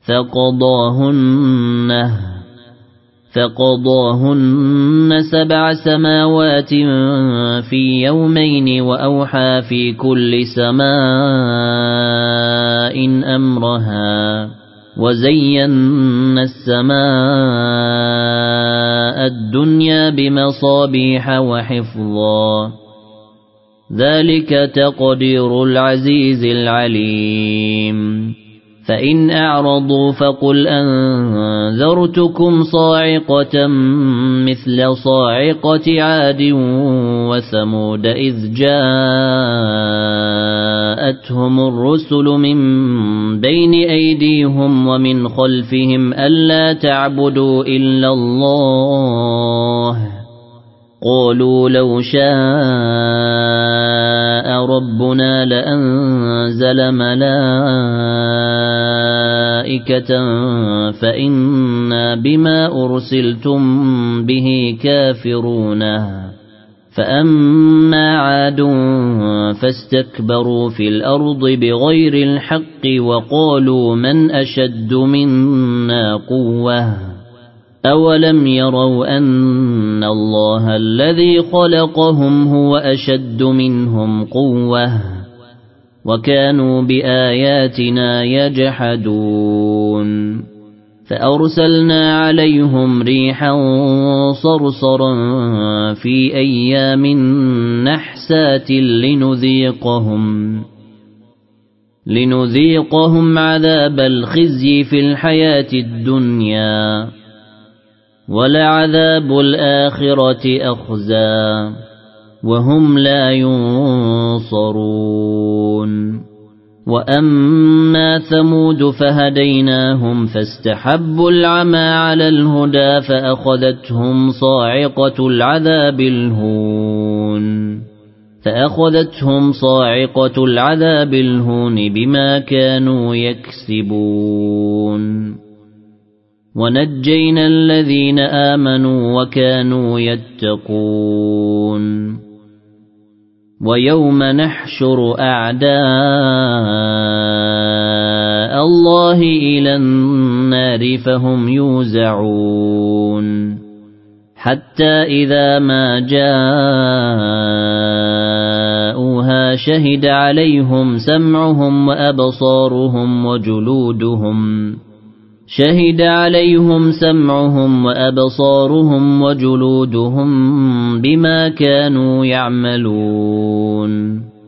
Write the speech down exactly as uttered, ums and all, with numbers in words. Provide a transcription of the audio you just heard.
فقضاهن فقضاهن سبع سماوات في يومين وأوحى في كل سماء أمرها وزينا السماء الدنيا بمصابيح وحفظا ذلك تقدير العزيز العليم فإن أعرضوا فقل أنذرتكم صاعقة مثل صاعقة عاد وثمود إذ جاءتهم الرسل من بين أيديهم ومن خلفهم ألا تعبدوا إلا الله قالوا لو شاء ربنا لأنزل ملائكة فإنا بما أرسلتم به كافرون فأما عاد فاستكبروا في الأرض بغير الحق وقالوا من أشد منا قوة أولم يروا أن الله الذي خلقهم هو أشد منهم قوة وكانوا بآياتنا يجحدون فأرسلنا عليهم ريحا صرصرا في أيام نحسات لنذيقهم لنذيقهم عذاب الخزي في الحياة الدنيا ولعذاب الآخرة أخزى وهم لا ينصرون وأما ثمود فهديناهم فاستحبوا العمى على الهدى فأخذتهم صاعقة العذاب الهون فأخذتهم صاعقة العذاب الهون بما كانوا يكسبون ونجينا الذين آمنوا وكانوا يتقون ويوم نحشر أعداء الله إلى النار فهم يوزعون حتى إذا ما جاءوها شهد عليهم سمعهم وأبصارهم وجلودهم شهد عليهم سمعهم وأبصارهم وجلودهم بما كانوا يعملون